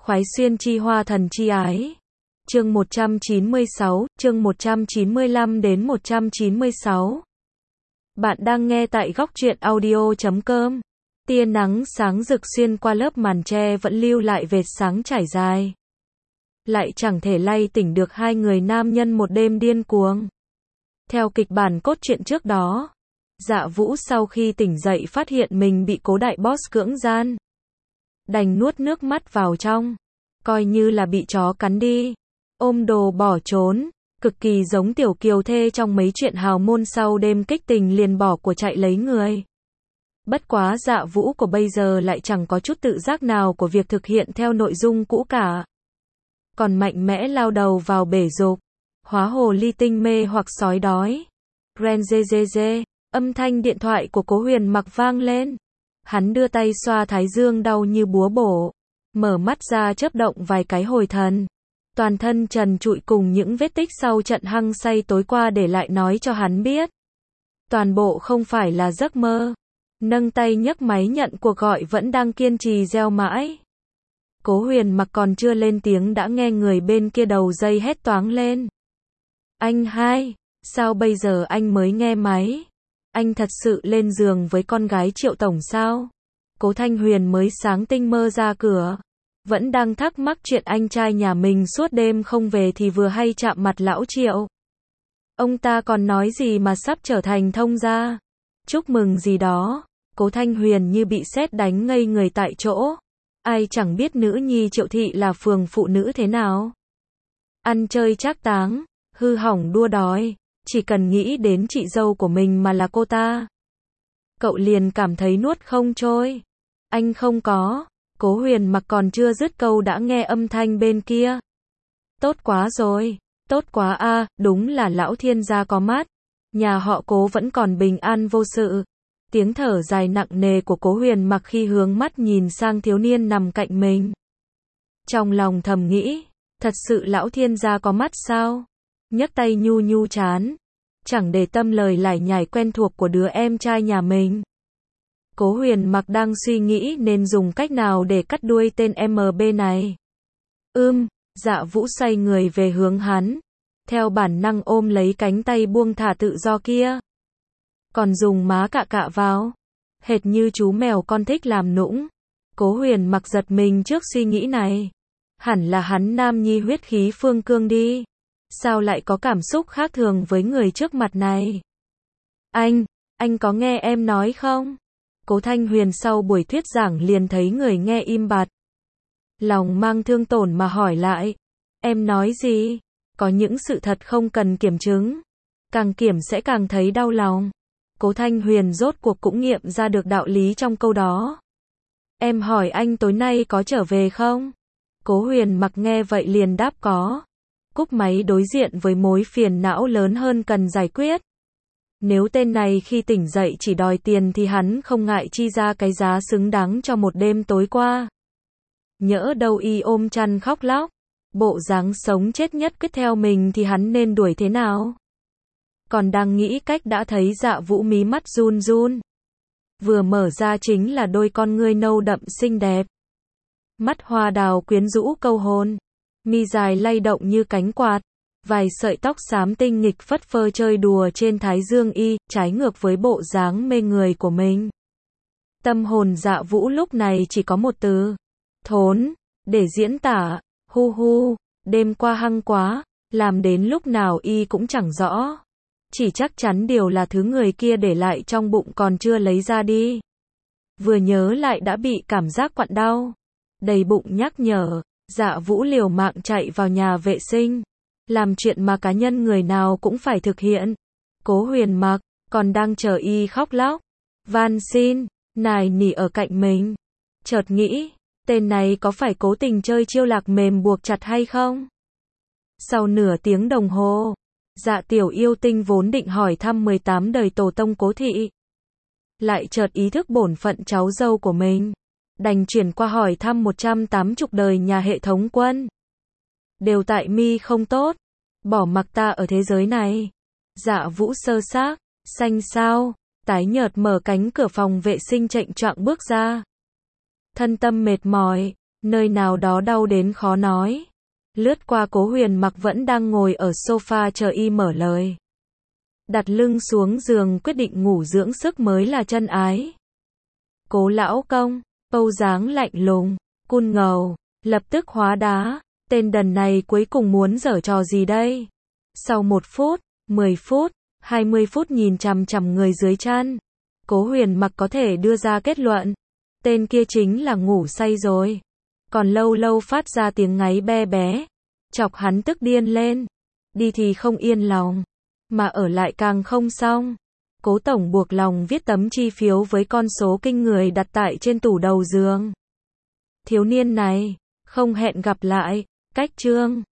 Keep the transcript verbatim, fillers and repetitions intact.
Khoái xuyên chi hoa thần chi ái. Chương một trăm chín mươi sáu, chương một trăm chín mươi lăm đến một trăm chín mươi sáu. Bạn đang nghe tại góc truyện audio chấm com. Tia nắng sáng rực xuyên qua lớp màn tre vẫn lưu lại vệt sáng trải dài. Lại chẳng thể lay tỉnh được hai người nam nhân một đêm điên cuồng. Theo kịch bản cốt truyện trước đó, Dạ Vũ sau khi tỉnh dậy phát hiện mình bị Cố đại boss cưỡng gian. Đành nuốt nước mắt vào trong, coi như là bị chó cắn đi. Ôm đồ bỏ trốn, cực kỳ giống tiểu kiều thê trong mấy chuyện hào môn sau đêm kích tình liền bỏ của chạy lấy người. Bất quá Dạ Vũ của bây giờ lại chẳng có chút tự giác nào của việc thực hiện theo nội dung cũ cả. Còn mạnh mẽ lao đầu vào bể dục, hóa hồ ly tinh mê hoặc sói đói. Ren dê dê dê, âm thanh điện thoại của Cố Huyền Mặc vang lên. Hắn đưa tay xoa thái dương đau như búa bổ, mở mắt ra chớp động vài cái hồi thần. Toàn thân trần trụi cùng những vết tích sau trận hăng say tối qua để lại nói cho hắn biết. Toàn bộ không phải là giấc mơ. Nâng tay nhấc máy nhận cuộc gọi vẫn đang kiên trì reo mãi. Cố Huyền Mặc còn chưa lên tiếng đã nghe người bên kia đầu dây hét toáng lên. Anh hai, sao bây giờ anh mới nghe máy? Anh thật sự lên giường với con gái Triệu tổng sao? Cố Thanh Huyền mới sáng tinh mơ ra cửa, vẫn đang thắc mắc chuyện anh trai nhà mình suốt đêm không về thì vừa hay chạm mặt lão Triệu. Ông ta còn nói gì mà sắp trở thành thông gia, chúc mừng gì đó. Cố Thanh Huyền như bị sét đánh ngây người tại chỗ. Ai chẳng biết nữ nhi Triệu thị là phường phụ nữ thế nào. Ăn chơi trác táng, hư hỏng đua đòi, chỉ cần nghĩ đến chị dâu của mình mà là cô ta, cậu liền cảm thấy nuốt không trôi. Anh không có. Cố Huyền Mặc còn chưa dứt câu đã nghe âm thanh bên kia. Tốt quá rồi, tốt quá a, à, đúng là lão thiên gia có mắt. Nhà họ Cố vẫn còn bình an vô sự. Tiếng thở dài nặng nề của Cố Huyền Mặc khi hướng mắt nhìn sang thiếu niên nằm cạnh mình. Trong lòng thầm nghĩ, thật sự lão thiên gia có mắt sao? Nhấc tay nhu nhu chán, chẳng để tâm lời lải nhải quen thuộc của đứa em trai nhà mình. Cố Huyền Mặc đang suy nghĩ nên dùng cách nào để cắt đuôi tên em bê này. Ưm, Dạ Vũ xoay người về hướng hắn, theo bản năng ôm lấy cánh tay buông thả tự do kia. Còn dùng má cạ cạ vào, hệt như chú mèo con thích làm nũng. Cố Huyền Mặc giật mình trước suy nghĩ này. Hẳn là hắn nam nhi huyết khí phương cương đi. Sao lại có cảm xúc khác thường với người trước mặt này? Anh, anh có nghe em nói không? Cố Thanh Huyền sau buổi thuyết giảng liền thấy người nghe im bặt. Lòng mang thương tổn mà hỏi lại. Em nói gì? Có những sự thật không cần kiểm chứng. Càng kiểm sẽ càng thấy đau lòng. Cố Thanh Huyền rốt cuộc cũng nghiệm ra được đạo lý trong câu đó. Em hỏi anh tối nay có trở về không? Cố Huyền Mặc nghe vậy liền đáp có. Cúp máy đối diện với mối phiền não lớn hơn cần giải quyết. Nếu tên này khi tỉnh dậy chỉ đòi tiền thì hắn không ngại chi ra cái giá xứng đáng cho một đêm tối qua. Nhỡ đâu y ôm chăn khóc lóc, bộ dáng sống chết nhất cứ theo mình thì hắn nên đuổi thế nào? Còn đang nghĩ cách đã thấy Dạ Vũ mí mắt run run. Vừa mở ra chính là đôi con ngươi nâu đậm xinh đẹp. Mắt hoa đào quyến rũ câu hồn. Mi dài lay động như cánh quạt. Vài sợi tóc xám tinh nghịch phất phơ chơi đùa trên thái dương y, trái ngược với bộ dáng mê người của mình. Tâm hồn Dạ Vũ lúc này chỉ có một từ. Thốn. Để diễn tả. Hu hu. Đêm qua hăng quá. Làm đến lúc nào y cũng chẳng rõ. Chỉ chắc chắn điều là thứ người kia để lại trong bụng còn chưa lấy ra đi. Vừa nhớ lại đã bị cảm giác quặn đau. Đầy bụng nhắc nhở. Dạ Vũ liều mạng chạy vào nhà vệ sinh. Làm chuyện mà cá nhân người nào cũng phải thực hiện. Cố Huyền Mặc còn đang chờ y khóc lóc, van xin, nài nỉ ở cạnh mình. Chợt nghĩ, tên này có phải cố tình chơi chiêu lạc mềm buộc chặt hay không? Sau nửa tiếng đồng hồ, Dạ tiểu yêu tinh vốn định hỏi thăm mười tám đời tổ tông Cố thị, lại chợt ý thức bổn phận cháu dâu của mình, đành chuyển qua hỏi thăm một trăm tám mươi đời nhà hệ thống quân. Đều tại mi không tốt, bỏ mặc ta ở thế giới này. Dạ Vũ sơ xác, xanh xao, tái nhợt mở cánh cửa phòng vệ sinh chệnh choạng bước ra. Thân tâm mệt mỏi, Nơi nào đó đau đến khó nói. Lướt qua Cố Huyền Mặc vẫn đang ngồi ở sofa chờ y mở lời. Đặt lưng xuống giường quyết định ngủ dưỡng sức mới là chân ái. Cố lão công, Âu dáng lạnh lùng, cun ngầu, lập tức hóa đá, tên đần này cuối cùng muốn giở trò gì đây? Sau một phút, mười phút, hai mươi phút nhìn chằm chằm người dưới chăn, Cố Huyền Mặc có thể đưa ra kết luận, tên kia chính là ngủ say rồi. Còn lâu lâu phát ra tiếng ngáy be bé, chọc hắn tức điên lên. Đi thì không yên lòng, mà ở lại càng không xong. Cố tổng buộc lòng viết tấm chi phiếu với con số kinh người đặt tại trên tủ đầu giường. Thiếu niên này, không hẹn gặp lại, cách chương.